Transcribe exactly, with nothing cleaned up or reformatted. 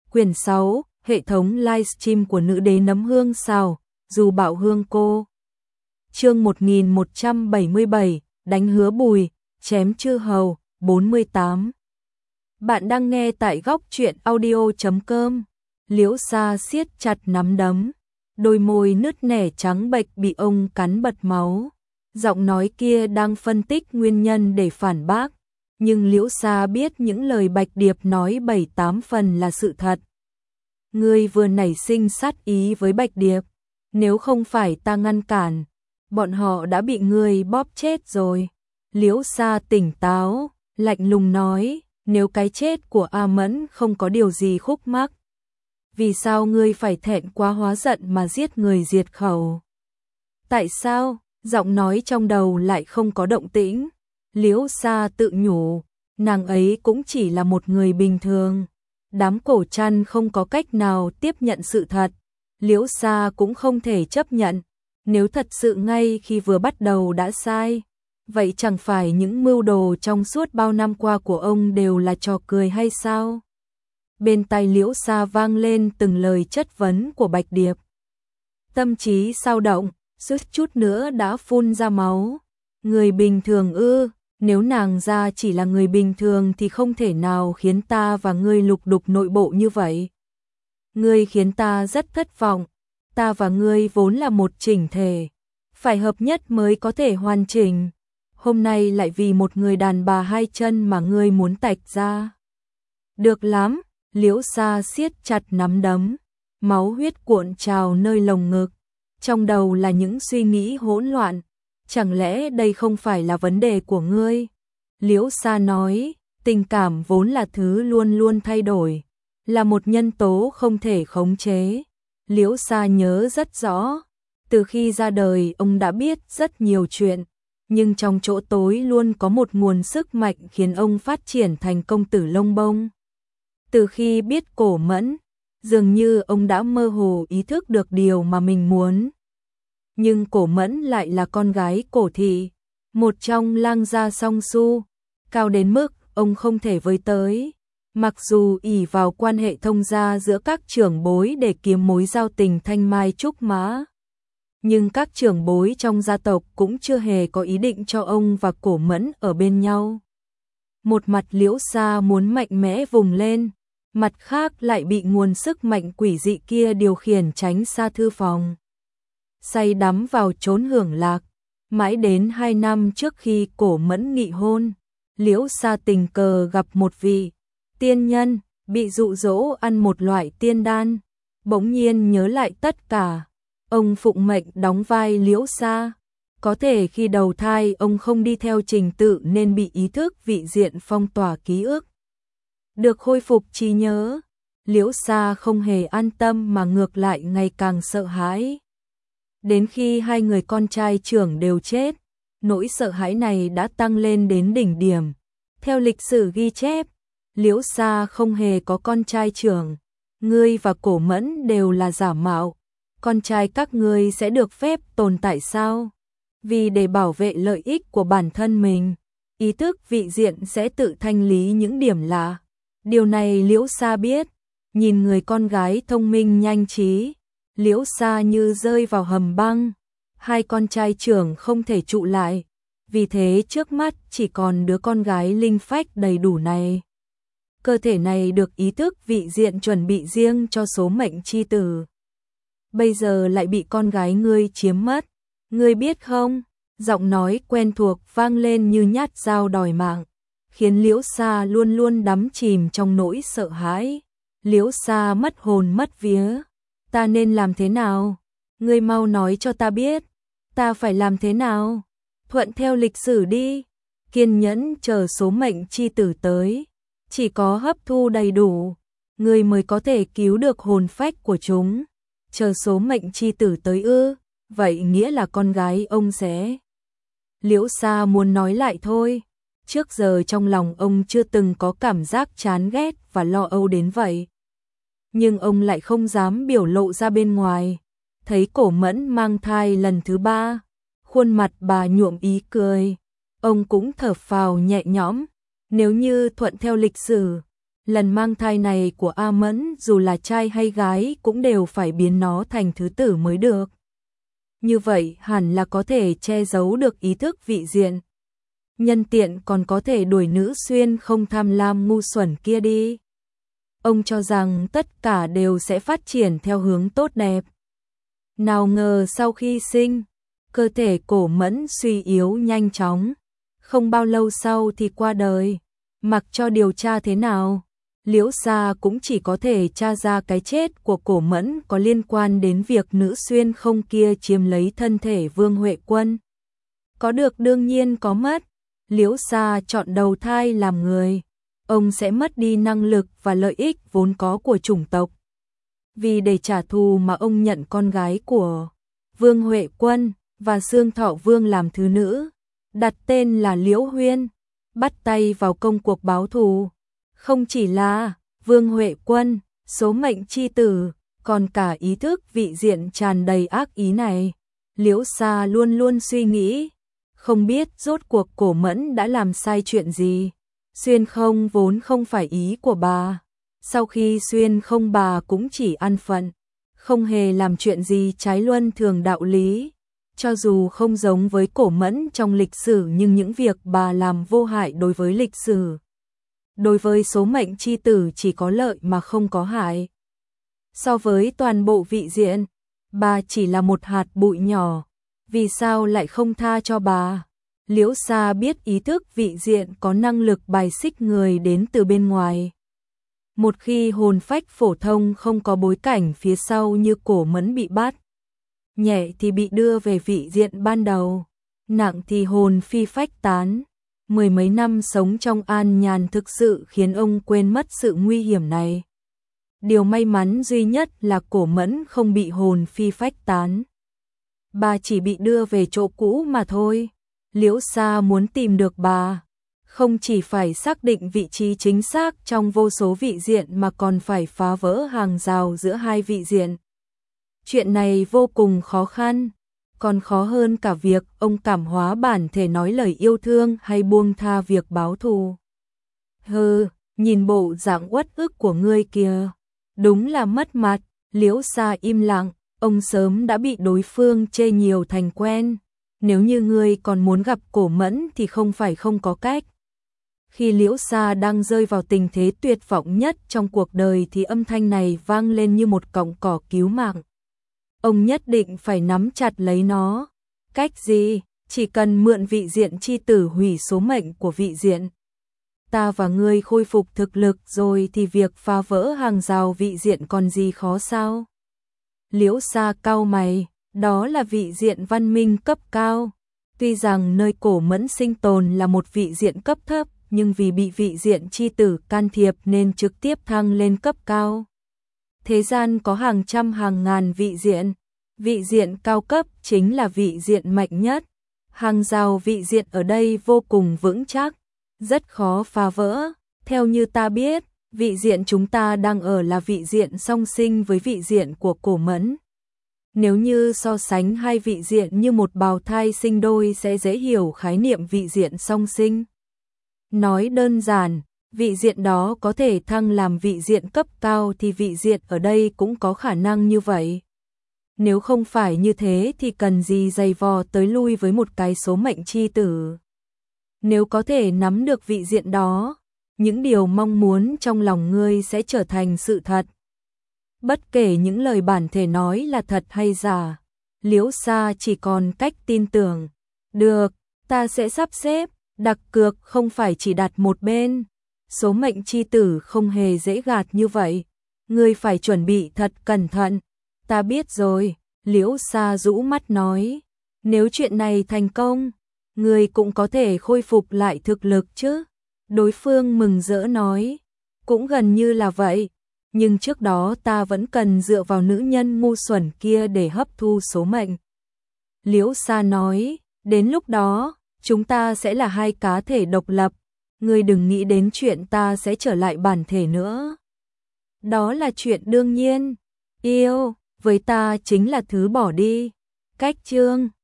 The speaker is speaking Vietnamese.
Quyển sáu, hệ thống livestream của nữ đế nấm hương xào, dù bạo hương cô. Chương một nghìn một trăm bảy mươi bảy, đánh hứa Bùi, chém chư hầu, bốn mươi tám. Bạn đang nghe tại góc truyện audio chấm com. Liễu Sa siết chặt nắm đấm, đôi môi nứt nẻ trắng bệch bị ông cắn bật máu. Giọng nói kia đang phân tích nguyên nhân để phản bác, nhưng Liễu Sa biết những lời Bạch Điệp nói bảy tám phần là sự thật. Ngươi vừa nảy sinh sát ý với Bạch Điệp, nếu không phải ta ngăn cản, bọn họ đã bị ngươi bóp chết rồi. Liễu Sa tỉnh táo, lạnh lùng nói, nếu cái chết của A Mẫn không có điều gì khúc mắc, vì sao ngươi phải thẹn quá hóa giận mà giết người diệt khẩu? Tại sao? Giọng nói trong đầu lại không có động tĩnh. Liễu Sa tự nhủ, nàng ấy cũng chỉ là một người bình thường. Đám cổ trăn không có cách nào tiếp nhận sự thật. Liễu Sa cũng không thể chấp nhận. Nếu thật sự ngay khi vừa bắt đầu đã sai, vậy chẳng phải những mưu đồ trong suốt bao năm qua của ông đều là trò cười hay sao? Bên tai Liễu Sa vang lên từng lời chất vấn của Bạch Điệp. Tâm trí sao động, suýt chút nữa đã phun ra máu. Người bình thường ư? Nếu nàng ra chỉ là người bình thường thì không thể nào khiến ta và ngươi lục đục nội bộ như vậy. Ngươi khiến ta rất thất vọng. Ta và ngươi vốn là một chỉnh thể, phải hợp nhất mới có thể hoàn chỉnh. Hôm nay lại vì một người đàn bà hai chân mà ngươi muốn tạch ra. Được lắm, Liễu Sa siết chặt nắm đấm, máu huyết cuộn trào nơi lồng ngực. Trong đầu là những suy nghĩ hỗn loạn. Chẳng lẽ đây không phải là vấn đề của ngươi? Liễu Sa nói, tình cảm vốn là thứ luôn luôn thay đổi, là một nhân tố không thể khống chế. Liễu Sa nhớ rất rõ, từ khi ra đời ông đã biết rất nhiều chuyện, nhưng trong chỗ tối luôn có một nguồn sức mạnh khiến ông phát triển thành công tử lông bông. Từ khi biết Cổ Mẫn, dường như ông đã mơ hồ ý thức được điều mà mình muốn. Nhưng Cổ Mẫn lại là con gái Cổ thị, một trong lang gia song su, cao đến mức ông không thể với tới. Mặc dù ỷ vào quan hệ thông gia giữa các trưởng bối để kiếm mối giao tình thanh mai trúc mã, nhưng các trưởng bối trong gia tộc cũng chưa hề có ý định cho ông và Cổ Mẫn ở bên nhau. Một mặt Liễu Sa muốn mạnh mẽ vùng lên, mặt khác lại bị nguồn sức mạnh quỷ dị kia điều khiển tránh xa thư phòng. Say đắm vào chốn hưởng lạc, mãi đến hai năm trước khi Cổ Mẫn nghị hôn, Liễu Sa tình cờ gặp một vị tiên nhân, bị dụ dỗ ăn một loại tiên đan, bỗng nhiên nhớ lại tất cả. Ông phụng mệnh đóng vai Liễu Sa. Có thể khi đầu thai ông không đi theo trình tự nên bị ý thức vị diện phong tỏa ký ức. Được khôi phục trí nhớ, Liễu Sa không hề an tâm mà ngược lại ngày càng sợ hãi. Đến khi hai người con trai trưởng đều chết, nỗi sợ hãi này đã tăng lên đến đỉnh điểm. Theo lịch sử ghi chép, Liễu Sa không hề có con trai trưởng. Ngươi và Cổ Mẫn đều là giả mạo. Con trai các ngươi sẽ được phép tồn tại sao? Vì để bảo vệ lợi ích của bản thân mình, ý thức vị diện sẽ tự thanh lý những điểm lạ. Điều này Liễu Sa biết. Nhìn người con gái thông minh nhanh trí, Liễu Sa như rơi vào hầm băng. Hai con trai trưởng không thể trụ lại, vì thế trước mắt chỉ còn đứa con gái linh phách đầy đủ này. Cơ thể này được ý thức vị diện chuẩn bị riêng cho số mệnh chi tử. Bây giờ lại bị con gái ngươi chiếm mất. Ngươi biết không? Giọng nói quen thuộc vang lên như nhát dao đòi mạng, khiến Liễu Sa luôn luôn đắm chìm trong nỗi sợ hãi. Liễu Sa mất hồn mất vía. Ta nên làm thế nào? Ngươi mau nói cho ta biết. Ta phải làm thế nào? Thuận theo lịch sử đi. Kiên nhẫn chờ số mệnh chi tử tới. Chỉ có hấp thu đầy đủ, ngươi mới có thể cứu được hồn phách của chúng. Chờ số mệnh chi tử tới ư? Vậy nghĩa là con gái ông sẽ... Liễu Sa muốn nói lại thôi. Trước giờ trong lòng ông chưa từng có cảm giác chán ghét và lo âu đến vậy. Nhưng ông lại không dám biểu lộ ra bên ngoài. Thấy Cổ Mẫn mang thai lần thứ ba, khuôn mặt bà nhuộm ý cười. Ông cũng thở phào nhẹ nhõm. Nếu như thuận theo lịch sử, Lần mang thai này của A Mẫn dù là trai hay gái cũng đều phải biến nó thành thứ tử mới được. Như vậy hẳn là có thể che giấu được ý thức vị diện. Nhân tiện còn có thể đuổi nữ xuyên không tham lam ngu xuẩn kia đi. Ông cho rằng tất cả đều sẽ phát triển theo hướng tốt đẹp. Nào ngờ sau khi sinh, cơ thể Cổ Mẫn suy yếu nhanh chóng. Không bao lâu sau thì qua đời. Mặc cho điều tra thế nào, Liễu Gia cũng chỉ có thể tra ra cái chết của Cổ Mẫn có liên quan đến việc nữ xuyên không kia chiếm lấy thân thể Vương Huệ Quân. Có được đương nhiên có mất. Liễu Gia chọn đầu thai làm người, ông sẽ mất đi năng lực và lợi ích vốn có của chủng tộc. Vì để trả thù mà ông nhận con gái của Vương Huệ Quân và Dương Thọ Vương làm thứ nữ, đặt tên là Liễu Huyên, bắt tay vào công cuộc báo thù. Không chỉ là Vương Huệ Quân, số mệnh chi tử, còn cả ý thức vị diện tràn đầy ác ý này. Liễu Gia luôn luôn suy nghĩ, không biết rốt cuộc Cổ Mẫn đã làm sai chuyện gì. Xuyên không vốn không phải ý của bà. Sau khi xuyên không bà cũng chỉ ăn phận, không hề làm chuyện gì trái luân thường đạo lý. Cho dù không giống với Cổ Mẫn trong lịch sử nhưng những việc bà làm vô hại đối với lịch sử. Đối với số mệnh chi tử chỉ có lợi mà không có hại. So với toàn bộ vị diện, bà chỉ là một hạt bụi nhỏ. Vì sao lại không tha cho bà? Liễu Gia biết ý thức vị diện có năng lực bài xích người đến từ bên ngoài. Một khi hồn phách phổ thông không có bối cảnh phía sau như Cổ Mẫn bị bắt, nhẹ thì bị đưa về vị diện ban đầu, nặng thì hồn phi phách tán. Mười mấy năm sống trong an nhàn thực sự khiến ông quên mất sự nguy hiểm này. Điều may mắn duy nhất là Cổ Mẫn không bị hồn phi phách tán. Bà chỉ bị đưa về chỗ cũ mà thôi. Liễu Gia muốn tìm được bà, không chỉ phải xác định vị trí chính xác trong vô số vị diện mà còn phải phá vỡ hàng rào giữa hai vị diện. Chuyện này vô cùng khó khăn, còn khó hơn cả việc ông cảm hóa bản thể nói lời yêu thương hay buông tha việc báo thù. Hừ, nhìn bộ dạng uất ức của ngươi kìa, đúng là mất mặt. Liễu Gia im lặng, ông sớm đã bị đối phương chê nhiều thành quen. Nếu như ngươi còn muốn gặp Cổ Mẫn thì không phải không có cách. Khi Liễu Gia đang rơi vào tình thế tuyệt vọng nhất trong cuộc đời thì âm thanh này vang lên như một cọng cỏ cứu mạng. Ông nhất định phải nắm chặt lấy nó. Cách gì? Chỉ cần mượn vị diện chi tử hủy số mệnh của vị diện. Ta và ngươi khôi phục thực lực rồi thì việc phá vỡ hàng rào vị diện còn gì khó sao? Liễu Gia cau mày, đó là vị diện văn minh cấp cao. Tuy rằng nơi Cổ Mẫn sinh tồn là một vị diện cấp thấp, nhưng vì bị vị diện chi tử can thiệp nên trực tiếp thăng lên cấp cao. Thế gian có hàng trăm hàng ngàn vị diện, vị diện cao cấp chính là vị diện mạnh nhất. Hàng rào vị diện ở đây vô cùng vững chắc, rất khó phá vỡ. Theo như ta biết, vị diện chúng ta đang ở là vị diện song sinh với vị diện của Cổ Mẫn. Nếu như so sánh hai vị diện như một bào thai sinh đôi sẽ dễ hiểu khái niệm vị diện song sinh. Nói đơn giản, vị diện đó có thể thăng làm vị diện cấp cao thì vị diện ở đây cũng có khả năng như vậy. Nếu không phải như thế thì cần gì dày vò tới lui với một cái số mệnh chi tử. Nếu có thể nắm được vị diện đó, những điều mong muốn trong lòng ngươi sẽ trở thành sự thật. Bất kể những lời bản thể nói là thật hay giả, Liễu Gia chỉ còn cách tin tưởng. Được, ta sẽ sắp xếp, đặt cược không phải chỉ đặt một bên. Số mệnh chi tử không hề dễ gạt như vậy. Ngươi phải chuẩn bị thật cẩn thận. Ta biết rồi, Liễu Gia rũ mắt nói. Nếu chuyện này thành công, ngươi cũng có thể khôi phục lại thực lực chứ. Đối phương mừng rỡ nói. Cũng gần như là vậy. Nhưng trước đó ta vẫn cần dựa vào nữ nhân ngu xuẩn kia để hấp thu số mệnh. Liễu Gia nói, đến lúc đó, chúng ta sẽ là hai cá thể độc lập. Ngươi đừng nghĩ đến chuyện ta sẽ trở lại bản thể nữa. Đó là chuyện đương nhiên. Yêu, với ta chính là thứ bỏ đi. Cách chương